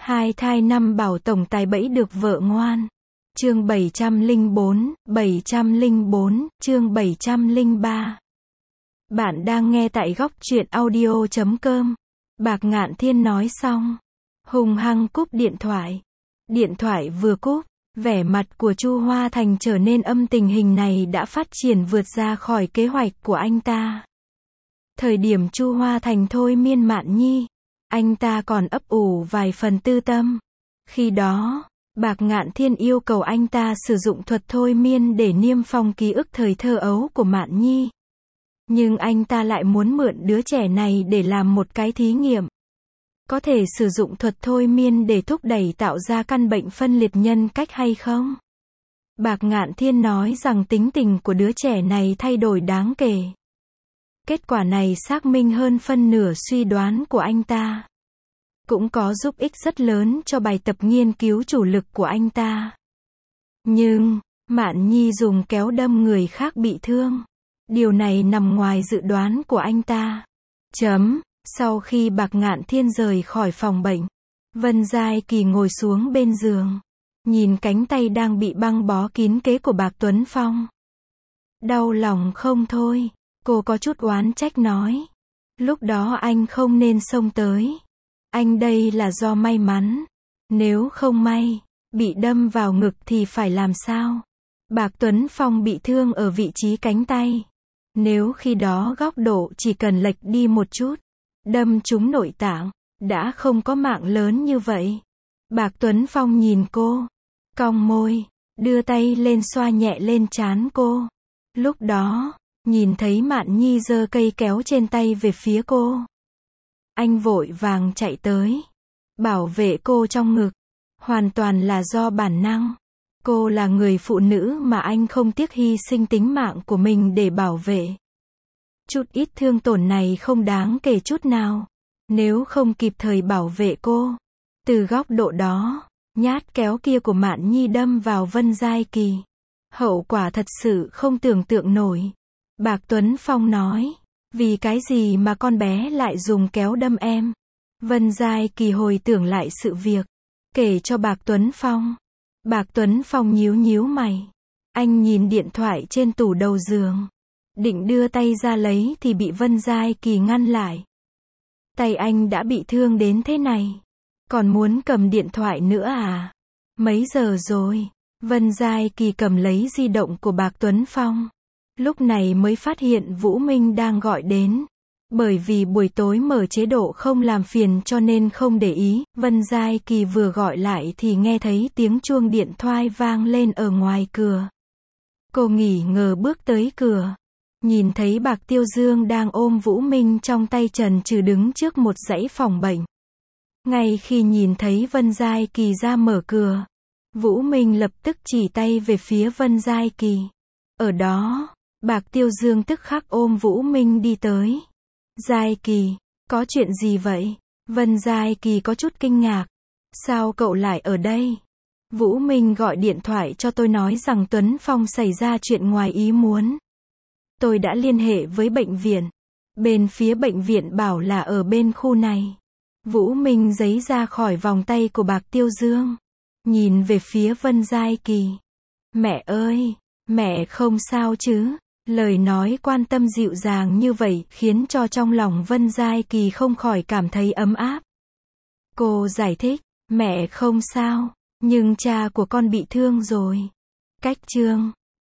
Hai thai năm bảo tổng tài bẫy được vợ ngoan. Chương 704, chương 703. Bạn đang nghe tại góc truyện audio.com. Bạc Ngạn Thiên nói xong, hùng hăng cúp điện thoại. Điện thoại vừa cúp, vẻ mặt của Chu Hoa Thành trở nên âm, tình hình này đã phát triển vượt ra khỏi kế hoạch của anh ta. Thời điểm Chu Hoa Thành thôi miên Mạn Nhi, anh ta còn ấp ủ vài phần tư tâm. Khi đó, Bạc Ngạn Thiên yêu cầu anh ta sử dụng thuật thôi miên để niêm phong ký ức thời thơ ấu của Mạn Nhi. Nhưng anh ta lại muốn mượn đứa trẻ này để làm một cái thí nghiệm. Có thể sử dụng thuật thôi miên để thúc đẩy tạo ra căn bệnh phân liệt nhân cách hay không? Bạc Ngạn Thiên nói rằng tính tình của đứa trẻ này thay đổi đáng kể. Kết quả này xác minh hơn phân nửa suy đoán của anh ta. Cũng có giúp ích rất lớn cho bài tập nghiên cứu chủ lực của anh ta. Nhưng, Mạn Nhi dùng kéo đâm người khác bị thương. Điều này nằm ngoài dự đoán của anh ta. Sau khi Bạc Ngạn Thiên rời khỏi phòng bệnh, Vân Giai Kỳ ngồi xuống bên giường, nhìn cánh tay đang bị băng bó kín kẽ của Bạc Tuấn Phong. Đau lòng không thôi, cô có chút oán trách nói. Lúc đó anh không nên xông tới. Anh đây là do may mắn. Nếu không may, bị đâm vào ngực thì phải làm sao? Bạc Tuấn Phong bị thương ở vị trí cánh tay. Nếu khi đó góc độ chỉ cần lệch đi một chút, đâm trúng nội tạng, đã không có mạng lớn như vậy. Bạc Tuấn Phong nhìn cô, cong môi, đưa tay lên xoa nhẹ lên trán cô. Lúc đó, nhìn thấy Mạn Nhi giơ cây kéo trên tay về phía cô. Anh vội vàng chạy tới, bảo vệ cô trong ngực. Hoàn toàn là do bản năng. Cô là người phụ nữ mà anh không tiếc hy sinh tính mạng của mình để bảo vệ. Chút ít thương tổn này không đáng kể chút nào. Nếu không kịp thời bảo vệ cô. Từ góc độ đó, nhát kéo kia của Mạn Nhi đâm vào Vân Giai Kỳ. Hậu quả thật sự không tưởng tượng nổi. Bạc Tuấn Phong nói, vì cái gì mà con bé lại dùng kéo đâm em? Vân Giai Kỳ hồi tưởng lại sự việc, kể cho Bạc Tuấn Phong. Bạc Tuấn Phong nhíu nhíu mày. Anh nhìn điện thoại trên tủ đầu giường. Định đưa tay ra lấy thì bị Vân Giai Kỳ ngăn lại. Tay anh đã bị thương đến thế này. Còn muốn cầm điện thoại nữa à? Mấy giờ rồi? Vân Giai Kỳ cầm lấy di động của Bạc Tuấn Phong. Lúc này mới phát hiện Vũ Minh đang gọi đến. Bởi vì buổi tối mở chế độ không làm phiền cho nên không để ý. Vân Giai Kỳ vừa gọi lại thì nghe thấy tiếng chuông điện thoại vang lên ở ngoài cửa. Cô nghỉ ngờ bước tới cửa. Nhìn thấy Bạc Tiêu Dương đang ôm Vũ Minh trong tay trần trừ đứng trước một dãy phòng bệnh. Ngay khi nhìn thấy Vân Giai Kỳ ra mở cửa, Vũ Minh lập tức chỉ tay về phía Vân Giai Kỳ. Ở đó, Bạc Tiêu Dương tức khắc ôm Vũ Minh đi tới. Giai Kỳ, có chuyện gì vậy? Vân Giai Kỳ có chút kinh ngạc. Sao cậu lại ở đây? Vũ Minh gọi điện thoại cho tôi nói rằng Tuấn Phong xảy ra chuyện ngoài ý muốn. Tôi đã liên hệ với bệnh viện. Bên phía bệnh viện bảo là ở bên khu này. Vũ Minh giấy ra khỏi vòng tay của Bạc Tiêu Dương. Nhìn về phía Vân Giai Kỳ. Mẹ ơi, mẹ không sao chứ? Lời nói quan tâm dịu dàng như vậy khiến cho trong lòng Vân Giai Kỳ không khỏi cảm thấy ấm áp. Cô giải thích, mẹ không sao, nhưng cha của con bị thương rồi. Cách chương